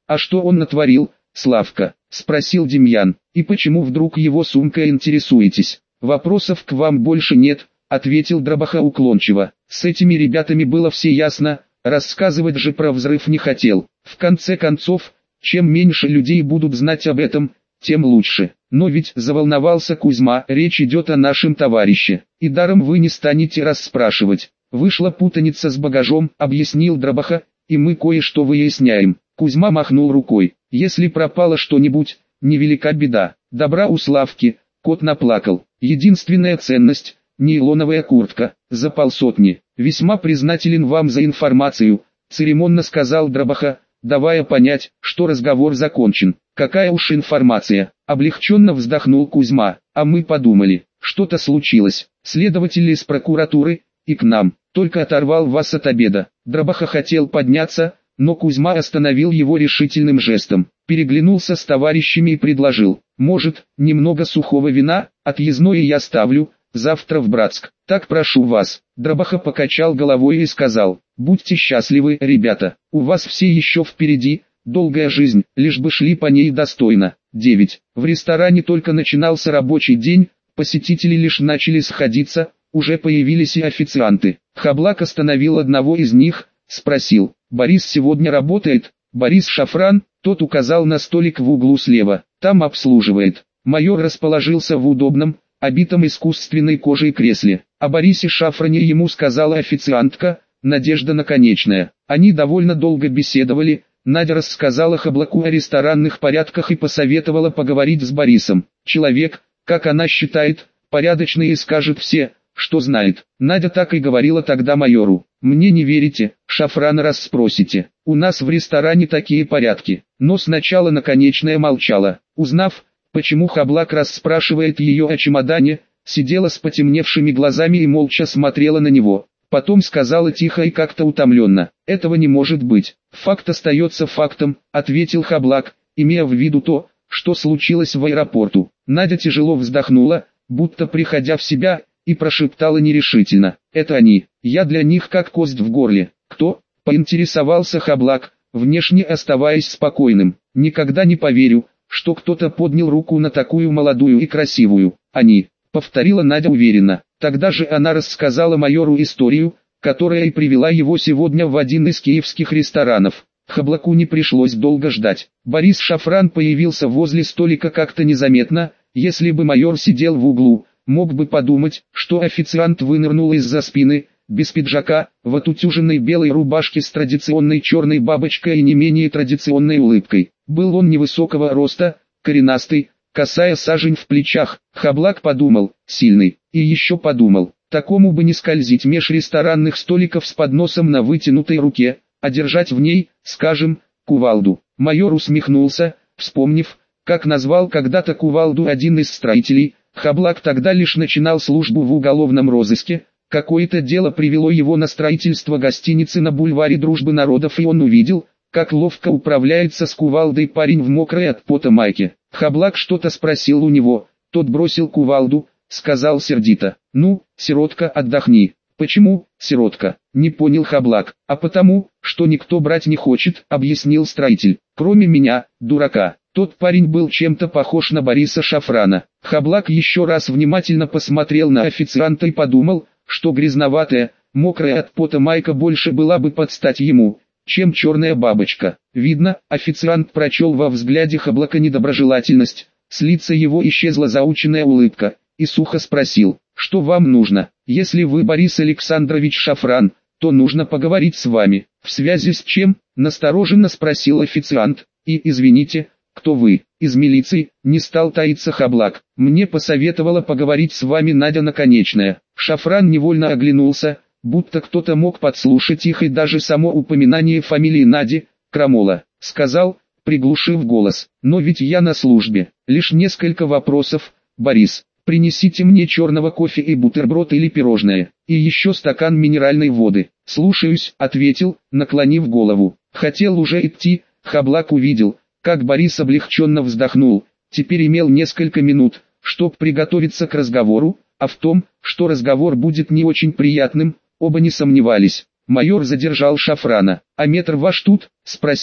А что он натворил, Славка? Спросил Демьян. И почему вдруг его сумкой интересуетесь? Вопросов к вам больше нет, ответил Дробаха уклончиво. С этими ребятами было все ясно, рассказывать же про взрыв не хотел. В конце концов, чем меньше людей будут знать об этом, тем лучше. Но ведь заволновался Кузьма, речь идет о нашем товарище. И даром вы не станете расспрашивать. Вышла путаница с багажом, объяснил Дробаха, и мы кое-что выясняем. Кузьма махнул рукой. Если пропало что-нибудь, невелика беда. Добра у Славки, кот наплакал. Единственная ценность – нейлоновая куртка, за полсотни. Весьма признателен вам за информацию, церемонно сказал Дробаха, давая понять, что разговор закончен. Какая уж информация, облегченно вздохнул Кузьма, а мы подумали, что-то случилось. Следователь из прокуратуры, и к нам, только оторвал вас от обеда. Дробаха хотел подняться, но Кузьма остановил его решительным жестом. Переглянулся с товарищами и предложил, может, немного сухого вина, отъездное я ставлю, завтра в Братск. Так прошу вас. Дробаха покачал головой и сказал, будьте счастливы, ребята, у вас все еще впереди, долгая жизнь, лишь бы шли по ней достойно. девять. В ресторане только начинался рабочий день, посетители лишь начали сходиться, уже появились и официанты. Хаблак остановил одного из них, спросил, Борис сегодня работает? Борис Шафран, тот указал на столик в углу слева, там обслуживает. Майор расположился в удобном, обитом искусственной кожей кресле. О Борисе Шафране ему сказала официантка, Надежда Наконечная. Они довольно долго беседовали, Надя рассказала Хаблаку о ресторанных порядках и посоветовала поговорить с Борисом. Человек, как она считает, порядочный и скажет все, что знает. Надя так и говорила тогда майору. Мне не верите, Шафрана расспросите. У нас в ресторане такие порядки. Но сначала Наконечная молчала. Узнав, почему Хаблак расспрашивает ее о чемодане, сидела с потемневшими глазами и молча смотрела на него. Потом сказала тихо и как-то утомленно, этого не может быть. Факт остается фактом, ответил Хаблак, имея в виду то, что случилось в аэропорту. Надя тяжело вздохнула, будто приходя в себя, и прошептала нерешительно, это они, я для них как кость в горле. Кто? Поинтересовался Хаблак, внешне оставаясь спокойным. Никогда не поверю, что кто-то поднял руку на такую молодую и красивую. Они, повторила Надя уверенно. Тогда же она рассказала майору историю, которая и привела его сегодня в один из киевских ресторанов. Хаблаку не пришлось долго ждать. Борис Шафран появился возле столика как-то незаметно, если бы майор сидел в углу, мог бы подумать, что официант вынырнул из-за спины, без пиджака, в отутюженной белой рубашке с традиционной черной бабочкой и не менее традиционной улыбкой. Был он невысокого роста, коренастый, косая сажень в плечах. Хаблак подумал, сильный, и еще подумал, такому бы не скользить меж ресторанных столиков с подносом на вытянутой руке, а держать в ней, скажем, кувалду. Майор усмехнулся, вспомнив, как назвал когда-то кувалду один из строителей. Хаблак тогда лишь начинал службу в уголовном розыске, какое-то дело привело его на строительство гостиницы на бульваре Дружбы Народов, и он увидел, как ловко управляется с кувалдой парень в мокрой от пота майке. Хаблак что-то спросил у него, тот бросил кувалду, сказал сердито, ну, сиротка, отдохни. Почему, сиротка, не понял Хаблак, а потому, что никто брать не хочет, объяснил строитель, кроме меня, дурака. Тот парень был чем-то похож на Бориса Шафрана. Хаблак еще раз внимательно посмотрел на официанта и подумал, что грязноватая, мокрая от пота майка больше была бы под стать ему, чем черная бабочка. Видно, официант прочел во взгляде Хаблака недоброжелательность, с лица его исчезла заученная улыбка, и сухо спросил, что вам нужно? Если вы Борис Александрович Шафран, то нужно поговорить с вами. В связи с чем? Настороженно спросил официант, и извините, кто вы? Из милиции, не стал таиться Хаблак. Мне посоветовала поговорить с вами Надя Наконечная. Шафран невольно оглянулся, будто кто-то мог подслушать их и даже само упоминание фамилии Нади, Крамола. Сказал, приглушив голос, но ведь я на службе. Лишь несколько вопросов, Борис. Принесите мне черного кофе и бутерброд или пирожное, и еще стакан минеральной воды. Слушаюсь, ответил, наклонив голову. Хотел уже идти, Хаблак увидел, как Борис облегченно вздохнул, теперь имел несколько минут, чтобы приготовиться к разговору, а в том, что разговор будет не очень приятным, оба не сомневались. Майор задержал Шафрана. «А метр ваш тут?» – спросил.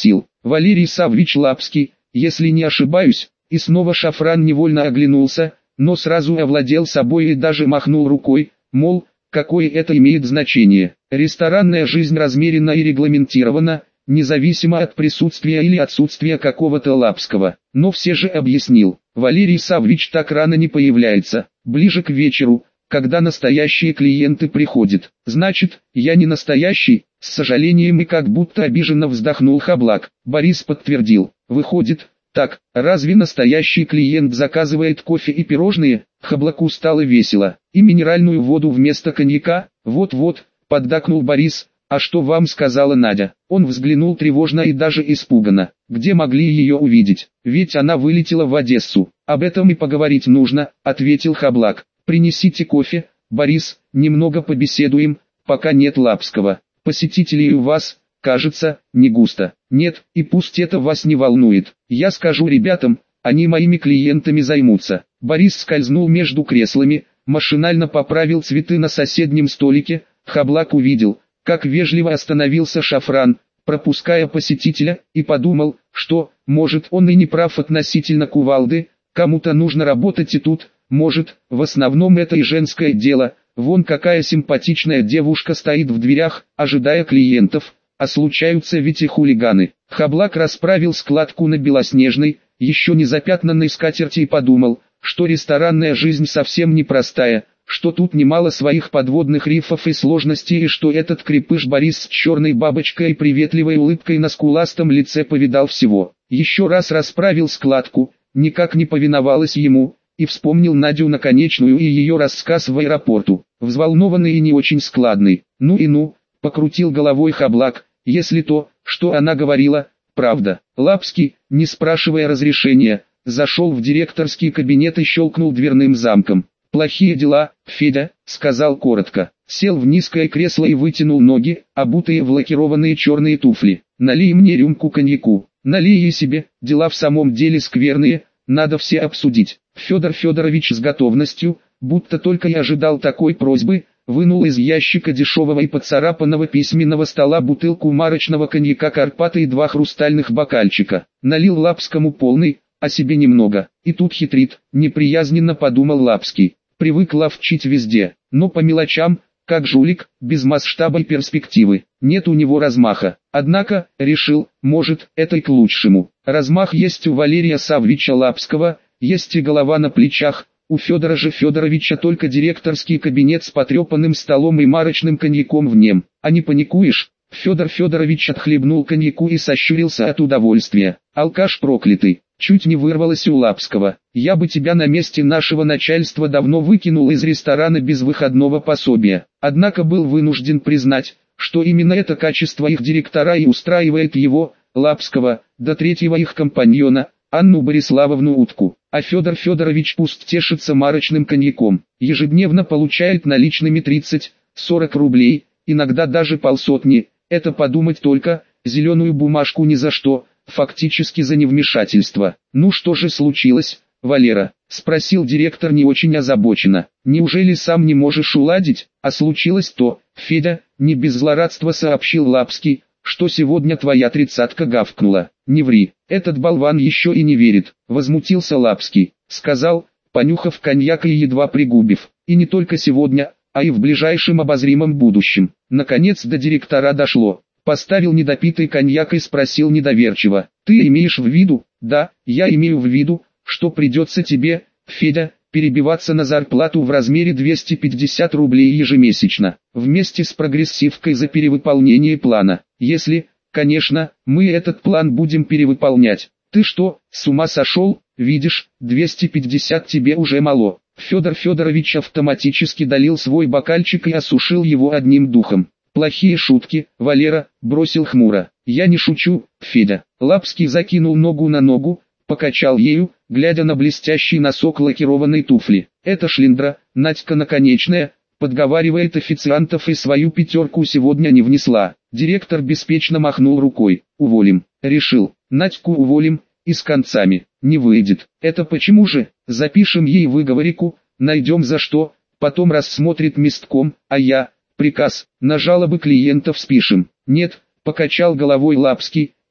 Валерий Саввич Лапский, если не ошибаюсь, и снова Шафран невольно оглянулся, но сразу овладел собой и даже махнул рукой, мол, какое это имеет значение. Ресторанная жизнь размерена и регламентирована, независимо от присутствия или отсутствия какого-то Лапского. Но все же объяснил, Валерий Саввич так рано не появляется, ближе к вечеру, когда настоящие клиенты приходят. Значит, я не настоящий, с сожалением и как будто обиженно вздохнул Хаблак. Борис подтвердил, выходит, так, разве настоящий клиент заказывает кофе и пирожные? Хаблаку стало весело. И минеральную воду вместо коньяка? Вот-вот, поддакнул Борис. А что вам сказала Надя? Он взглянул тревожно и даже испуганно. Где могли ее увидеть? Ведь она вылетела в Одессу. Об этом и поговорить нужно, ответил Хаблак. Принесите кофе, Борис, немного побеседуем, пока нет Лапского. Посетителей у вас, кажется, не густо. Нет, и пусть это вас не волнует. Я скажу ребятам, они моими клиентами займутся. Борис скользнул между креслами, машинально поправил цветы на соседнем столике. Хаблак увидел, как вежливо остановился Шафран, пропуская посетителя, и подумал, что, может, он и не прав относительно кувалды, кому-то нужно работать и тут, может, в основном это и женское дело. Вон какая симпатичная девушка стоит в дверях, ожидая клиентов, а случаются ведь и хулиганы. Хаблак расправил складку на белоснежной, еще не запятнанной скатерти и подумал, что ресторанная жизнь совсем непростая, что тут немало своих подводных рифов и сложностей, и что этот крепыш Борис с черной бабочкой и приветливой улыбкой на скуластом лице повидал всего. Еще раз расправил складку, никак не повиновалась ему, и вспомнил Надю Наконечную и ее рассказ в аэропорту, взволнованный и не очень складный. Ну и ну, покрутил головой Хаблак, если то, что она говорила, правда. Лапский, не спрашивая разрешения, зашел в директорский кабинет и щелкнул дверным замком. «Плохие дела, Федя», — сказал коротко. Сел в низкое кресло и вытянул ноги, обутые в лакированные черные туфли. «Налей мне рюмку коньяку». «Налей и себе, дела в самом деле скверные, надо все обсудить». Федор Федорович с готовностью, будто только и ожидал такой просьбы, вынул из ящика дешевого и поцарапанного письменного стола бутылку марочного коньяка «Карпаты» и два хрустальных бокальчика. Налил Лапскому полный, а себе немного. И тут хитрит, неприязненно подумал Лапский. Привык ловчить везде, но по мелочам, как жулик, без масштаба и перспективы. Нет у него размаха. Однако, решил, может, это и к лучшему. Размах есть у Валерия Саввича Лапского, есть и голова на плечах. У Федора же Федоровича только директорский кабинет с потрепанным столом и марочным коньяком в нем. А не паникуешь? Федор Федорович отхлебнул коньяку и сощурился от удовольствия. Алкаш проклятый. Чуть не вырвалось у Лапского. Я бы тебя на месте нашего начальства давно выкинул из ресторана без выходного пособия. Однако был вынужден признать, что именно это качество их директора и устраивает его, Лапского, до третьего их компаньона, Анну Бориславовну Утку. А Федор Федорович пусть тешится марочным коньяком. Ежедневно получает наличными тридцать-сорок рублей, иногда даже полсотни. Это подумать только, зеленую бумажку ни за что. Фактически за невмешательство. «Ну что же случилось, Валера?» — спросил директор не очень озабоченно. «Неужели сам не можешь уладить?» «А случилось то, Федя», — не без злорадства сообщил Лапский, «что сегодня твоя тридцатка гавкнула». «Не ври, этот болван еще и не верит», — возмутился Лапский. Сказал, понюхав коньяк и едва пригубив. «И не только сегодня, а и в ближайшем обозримом будущем». Наконец до директора дошло. Поставил недопитый коньяк и спросил недоверчиво. «Ты имеешь в виду?» «Да, я имею в виду, что придется тебе, Федя, перебиваться на зарплату в размере двести пятьдесят рублей ежемесячно, вместе с прогрессивкой за перевыполнение плана. Если, конечно, мы этот план будем перевыполнять. Ты что, с ума сошел? Видишь, двести пятьдесят тебе уже мало». Федор Федорович автоматически долил свой бокальчик и осушил его одним духом. «Плохие шутки, Валера», — бросил хмуро. «Я не шучу, Федя». Лапский закинул ногу на ногу, покачал ею, глядя на блестящий носок лакированной туфли. «Это шлиндра, Надька Наконечная, подговаривает официантов и свою пятерку сегодня не внесла». Директор беспечно махнул рукой. «Уволим». Решил, Надьку уволим, и с концами. Не выйдет. Это почему же? Запишем ей выговорику, найдем за что, потом рассмотрит местком, а я... Приказ, на жалобы клиентов спишем. Нет, покачал головой Лапский,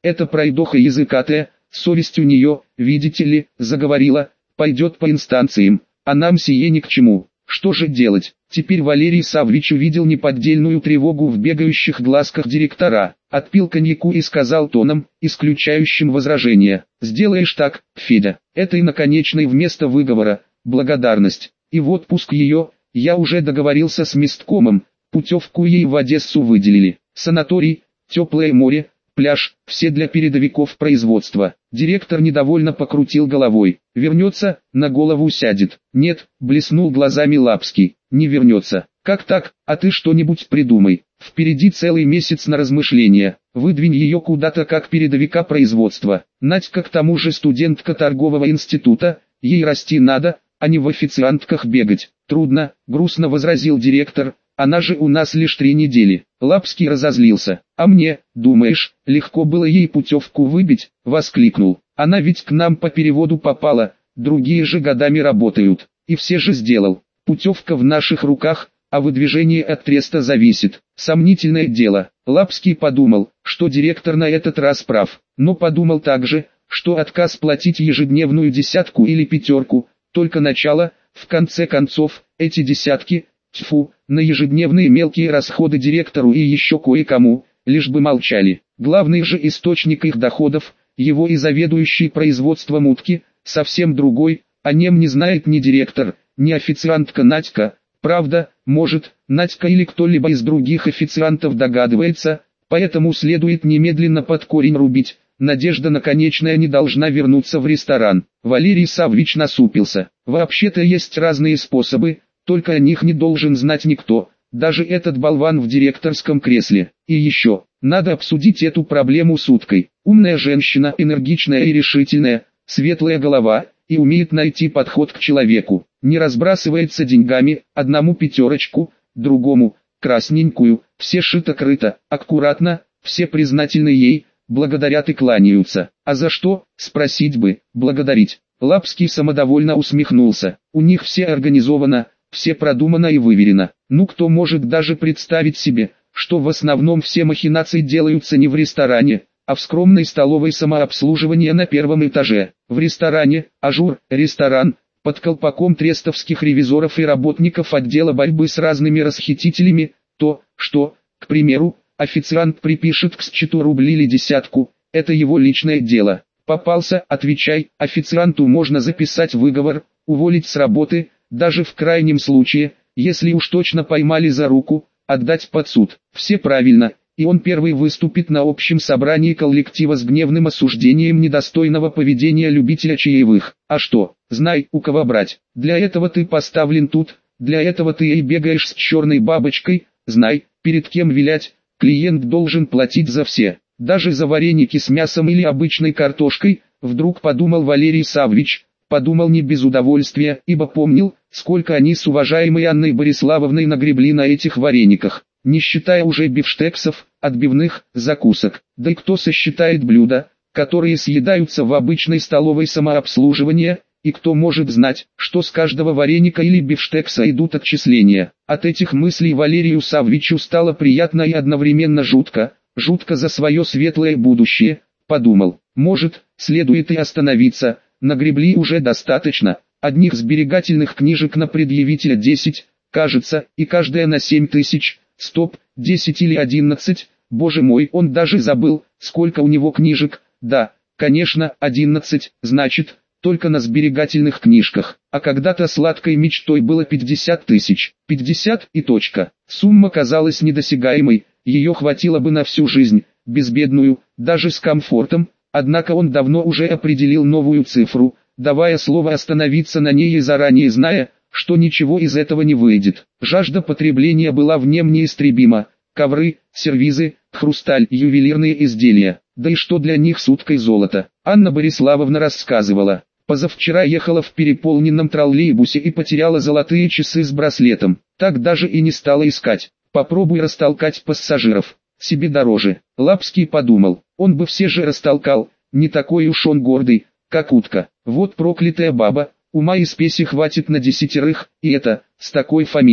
Это пройдоха языкатая, совесть у нее, видите ли, заговорила, пойдет по инстанциям, а нам сие ни к чему. Что же делать? Теперь Валерий Саввич увидел неподдельную тревогу в бегающих глазках директора, отпил коньяку и сказал тоном, исключающим возражения: «Сделаешь так, Федя, это и наконечный вместо выговора, благодарность, и в отпуск ее, я уже договорился с месткомом, путевку ей в Одессу выделили, санаторий, теплое море, пляж, все для передовиков производства». Директор недовольно покрутил головой. «Вернется, на голову сядет». «Нет», блеснул глазами Лапский, «не вернется». «Как так? А ты что-нибудь придумай. Впереди целый месяц на размышления. Выдвинь ее куда-то как передовика производства. Надька к тому же студентка торгового института, ей расти надо, а не в официантках бегать». «Трудно», грустно возразил директор, «она же у нас лишь три недели». Лапский разозлился. «А мне, думаешь, легко было ей путевку выбить?» — воскликнул. «Она ведь к нам по переводу попала, другие же годами работают, и все же сделал. Путевка в наших руках, а выдвижение от треста зависит. Сомнительное дело». Лапский подумал, что директор на этот раз прав, но подумал также, что отказ платить ежедневную десятку или пятерку — только начало. В конце концов, эти десятки, тьфу, на ежедневные мелкие расходы директору и еще кое-кому, лишь бы молчали. Главный же источник их доходов, его и заведующий производством утки, совсем другой, о нем не знает ни директор, ни официантка Надька. Правда, может, Надька или кто-либо из других официантов догадывается, поэтому следует немедленно под корень рубить. Надежда наконечная не должна вернуться в ресторан. Валерий Саввич насупился. Вообще-то есть разные способы, только о них не должен знать никто, даже этот болван в директорском кресле. И еще, надо обсудить эту проблему с уткой. Умная женщина, энергичная и решительная, светлая голова, и умеет найти подход к человеку. Не разбрасывается деньгами, одному пятерочку, другому, красненькую, все шито-крыто, аккуратно, все признательны ей, благодарят и кланяются. А за что, спросить бы, благодарить? Лапский самодовольно усмехнулся. У них все организовано, все продумано и выверено. Ну кто может даже представить себе, что в основном все махинации делаются не в ресторане, а в скромной столовой самообслуживания на первом этаже. В ресторане, ажур, ресторан, под колпаком трестовских ревизоров и работников отдела борьбы с разными расхитителями, то, что, к примеру, официант припишет к счету рубль или десятку, это его личное дело. Попался, отвечай, официанту можно записать выговор, уволить с работы, даже в крайнем случае, если уж точно поймали за руку, отдать под суд. Все правильно, и он первый выступит на общем собрании коллектива с гневным осуждением недостойного поведения любителя чаевых. А что, знай, у кого брать. Для этого ты поставлен тут, для этого ты и бегаешь с черной бабочкой, знай, перед кем вилять. Клиент должен платить за все, даже за вареники с мясом или обычной картошкой, вдруг подумал Валерий Саввич, подумал не без удовольствия, ибо помнил, сколько они с уважаемой Анной Бориславовной нагребли на этих варениках, не считая уже бифштексов, отбивных, закусок. Да и кто сосчитает блюда, которые съедаются в обычной столовой самообслуживания, и кто может знать, что с каждого вареника или бифштекса идут отчисления. От этих мыслей Валерию Саввичу стало приятно и одновременно жутко, жутко за свое светлое будущее, подумал, может, следует и остановиться, нагребли уже достаточно, одних сберегательных книжек на предъявителя десять, кажется, и каждая на семь тысяч, стоп, десять или одиннадцать, боже мой, он даже забыл, сколько у него книжек, да, конечно, одиннадцать, значит, только на сберегательных книжках, а когда-то сладкой мечтой было пятьдесят тысяч, пятьдесят и точка. Сумма казалась недосягаемой, ее хватило бы на всю жизнь, безбедную, даже с комфортом, однако он давно уже определил новую цифру, давая слово остановиться на ней и заранее зная, что ничего из этого не выйдет. Жажда потребления была в нем неистребима, ковры, сервизы, хрусталь, ювелирные изделия, да и что для них с уткой золото. Анна Бориславовна рассказывала. Позавчера ехала в переполненном троллейбусе и потеряла золотые часы с браслетом. Так даже и не стала искать. Попробуй растолкать пассажиров. Себе дороже. Лапский подумал, он бы все же растолкал, не такой уж он гордый, как утка. Вот проклятая баба, ума и спеси хватит на десятерых, и это, с такой фамилией.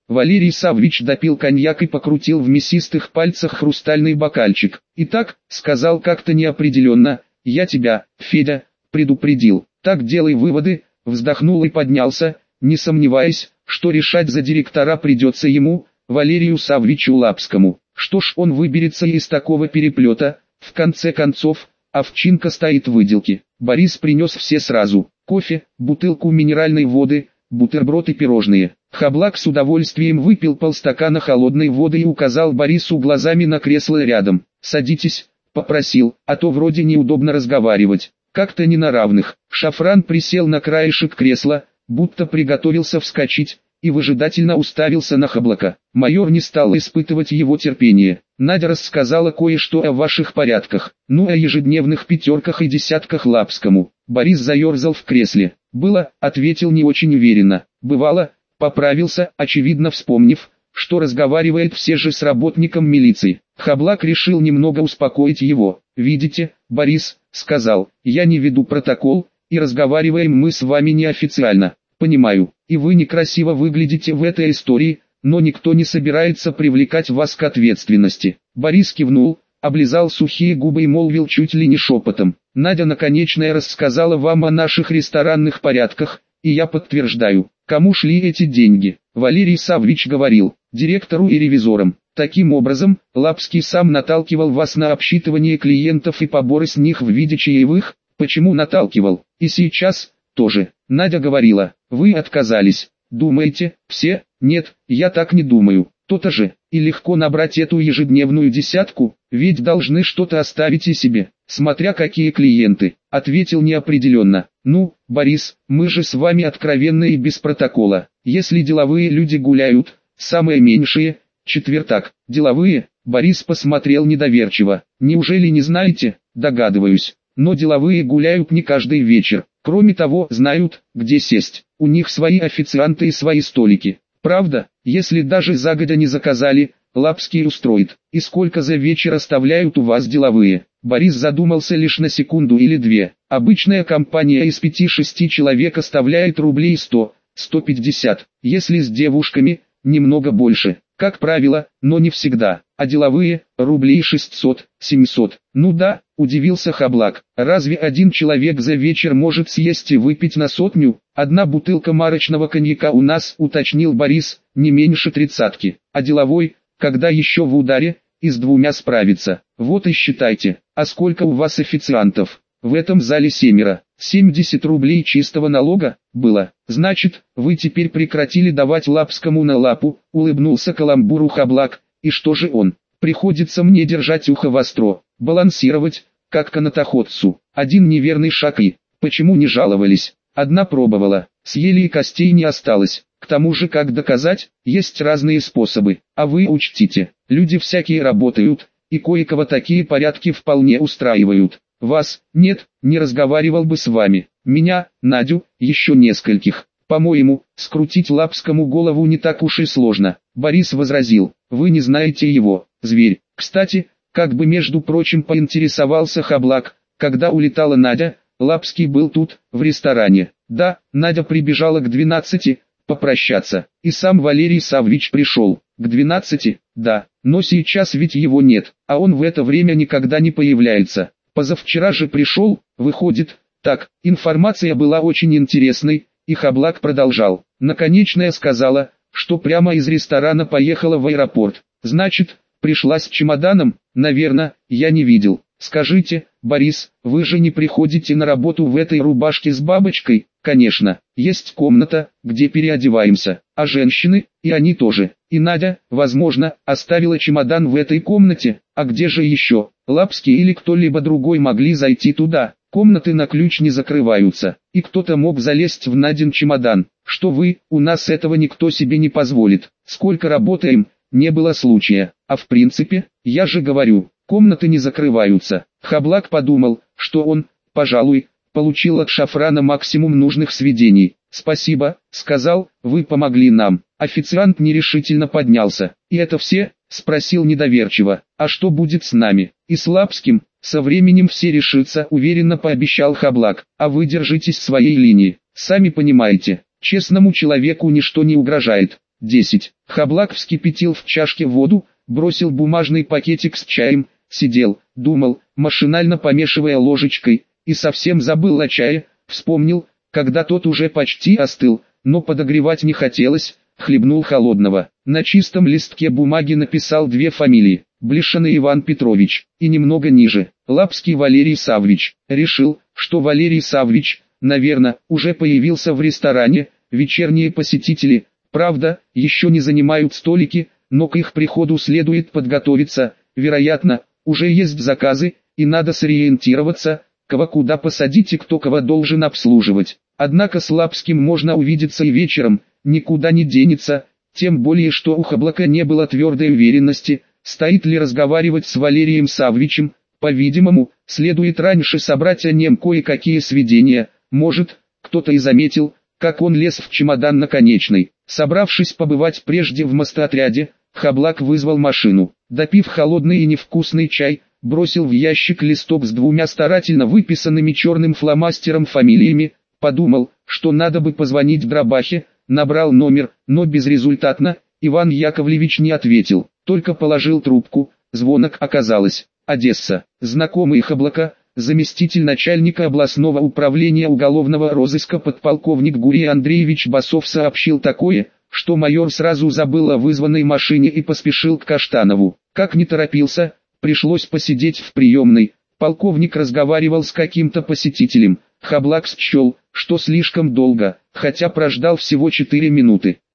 Валерий Саввич допил коньяк и покрутил в мясистых пальцах хрустальный бокальчик. «Итак», — сказал как-то неопределенно, — «я тебя, Федя, предупредил. Так делай выводы», — вздохнул и поднялся, не сомневаясь, что решать за директора придется ему, Валерию Саввичу Лапскому. Что ж, он выберется из такого переплета, в конце концов, овчинка стоит в выделке. Борис принес все сразу: кофе, бутылку минеральной воды, бутерброд и пирожные. Хаблак с удовольствием выпил полстакана холодной воды и указал Борису глазами на кресло рядом. «Садитесь», — попросил, — «а то вроде неудобно разговаривать, как-то не на равных». Шафран присел на краешек кресла, будто приготовился вскочить, и выжидательно уставился на Хаблака. Майор не стал испытывать его терпение. «Надя рассказала кое-что о ваших порядках, ну о ежедневных пятерках и десятках Лапскому». Борис заерзал в кресле. «Было», — ответил не очень уверенно. «Бывало», — поправился, очевидно вспомнив, что разговаривает все же с работником милиции. Хаблак решил немного успокоить его. «Видите, Борис», — сказал, — «я не веду протокол, и разговариваем мы с вами неофициально. Понимаю, и вы некрасиво выглядите в этой истории, но никто не собирается привлекать вас к ответственности». Борис кивнул, облизал сухие губы и молвил чуть ли не шепотом: «Надя Наконечная рассказала вам о наших ресторанных порядках, и я подтверждаю. Кому шли эти деньги?» Валерий Саввич говорил: «Директору и ревизорам». Таким образом, Лапский сам наталкивал вас на обсчитывание клиентов и поборы с них в виде чаевых? Почему наталкивал? И сейчас тоже. Надя говорила, вы отказались. Думаете, все? Нет, я так не думаю. То-то же, и легко набрать эту ежедневную десятку, ведь должны что-то оставить и себе, смотря какие клиенты, ответил неопределенно. Ну, Борис, мы же с вами откровенны и без протокола. Если деловые люди гуляют, самое меньшее, четвертак. Деловые? Борис посмотрел недоверчиво. Неужели не знаете? Догадываюсь. Но деловые гуляют не каждый вечер. Кроме того, знают, где сесть. У них свои официанты и свои столики. Правда, если даже загодя не заказали, Лапский устроит. И сколько за вечер оставляют у вас деловые? Борис задумался лишь на секунду или две. Обычная компания из пяти-шести человек оставляет рублей сто, сто пятьдесят. Если с девушками, немного больше. Как правило, но не всегда. А деловые, рублей шестьсот, семьсот. Ну да, удивился Хаблак. Разве один человек за вечер может съесть и выпить на сотню? Одна бутылка марочного коньяка у нас, уточнил Борис, не меньше тридцатки. А деловой, когда еще в ударе, и с двумя справится. Вот и считайте. А сколько у вас официантов? В этом зале семеро. семьдесят рублей чистого налога было. Значит, вы теперь прекратили давать Лапскому на лапу, улыбнулся каламбуру Хаблак. И что же он? Приходится мне держать ухо востро, балансировать, как канатоходцу. Один неверный шаг и... Почему не жаловались? Одна пробовала, съели и костей не осталось. К тому же, как доказать, есть разные способы. А вы учтите, люди всякие работают, и кое-кого такие порядки вполне устраивают. Вас, нет, не разговаривал бы с вами. Меня, Надю, еще нескольких. По-моему, скрутить Лапскому голову не так уж и сложно. Борис возразил, вы не знаете его, зверь. Кстати, как бы между прочим поинтересовался Хаблак, когда улетала Надя, Лапский был тут, в ресторане. Да, Надя прибежала к двенадцати, попрощаться. И сам Валерий Саввич пришел. К двенадцати, да, но сейчас ведь его нет, а он в это время никогда не появляется. Позавчера же пришел, выходит. Так, информация была очень интересной, и Хаблак продолжал. Наконечная сказала, что прямо из ресторана поехала в аэропорт. Значит, пришла с чемоданом? Наверное, я не видел. Скажите, Борис, вы же не приходите на работу в этой рубашке с бабочкой? Конечно, есть комната, где переодеваемся, а женщины, и они тоже. И Надя, возможно, оставила чемодан в этой комнате, а где же еще? Лапский или кто-либо другой могли зайти туда. Комнаты на ключ не закрываются, и кто-то мог залезть в Надин чемодан. Что вы, у нас этого никто себе не позволит. Сколько работаем, не было случая. А в принципе, я же говорю, комнаты не закрываются. Хаблак подумал, что он, пожалуй, получил от Шафрана максимум нужных сведений. «Спасибо», — сказал, — «вы помогли нам». Официант нерешительно поднялся. «И это все?» — спросил недоверчиво. «А что будет с нами? И с Лапским?» «Со временем все решится», — уверенно пообещал Хаблак. «А вы держитесь своей линии. Сами понимаете, честному человеку ничто не угрожает». десять. Хаблак вскипятил в чашке воду, бросил бумажный пакетик с чаем, сидел, думал, машинально помешивая ложечкой, и совсем забыл о чае, вспомнил, когда тот уже почти остыл, но подогревать не хотелось, хлебнул холодного. На чистом листке бумаги написал две фамилии, Блишин Иван Петрович, и немного ниже, Лапский Валерий Саввич. Решил, что Валерий Саввич, наверное, уже появился в ресторане. Вечерние посетители, правда, еще не занимают столики, но к их приходу следует подготовиться, вероятно, уже есть заказы, и надо сориентироваться, кого куда посадить и кто кого должен обслуживать. Однако с Лапским можно увидеться и вечером, никуда не денется, тем более что у Хаблака не было твердой уверенности, стоит ли разговаривать с Валерием Саввичем. По-видимому, следует раньше собрать о нем кое-какие сведения, может, кто-то и заметил, как он лез в чемодан наконечный. Собравшись побывать прежде в мотоотряде, Хаблак вызвал машину. Допив холодный и невкусный чай, бросил в ящик листок с двумя старательно выписанными черным фломастером фамилиями, подумал, что надо бы позвонить Дробахе, набрал номер, но безрезультатно. Иван Яковлевич не ответил, только положил трубку. Звонок оказалось Одесса. Знакомый Хаблака, заместитель начальника областного управления уголовного розыска подполковник Гурий Андреевич Басов сообщил такое, что майор сразу забыл о вызванной машине и поспешил к Каштанову. Как не торопился, пришлось посидеть в приемной. Полковник разговаривал с каким-то посетителем. Хаблак счел, что слишком долго, хотя прождал всего четыре минуты.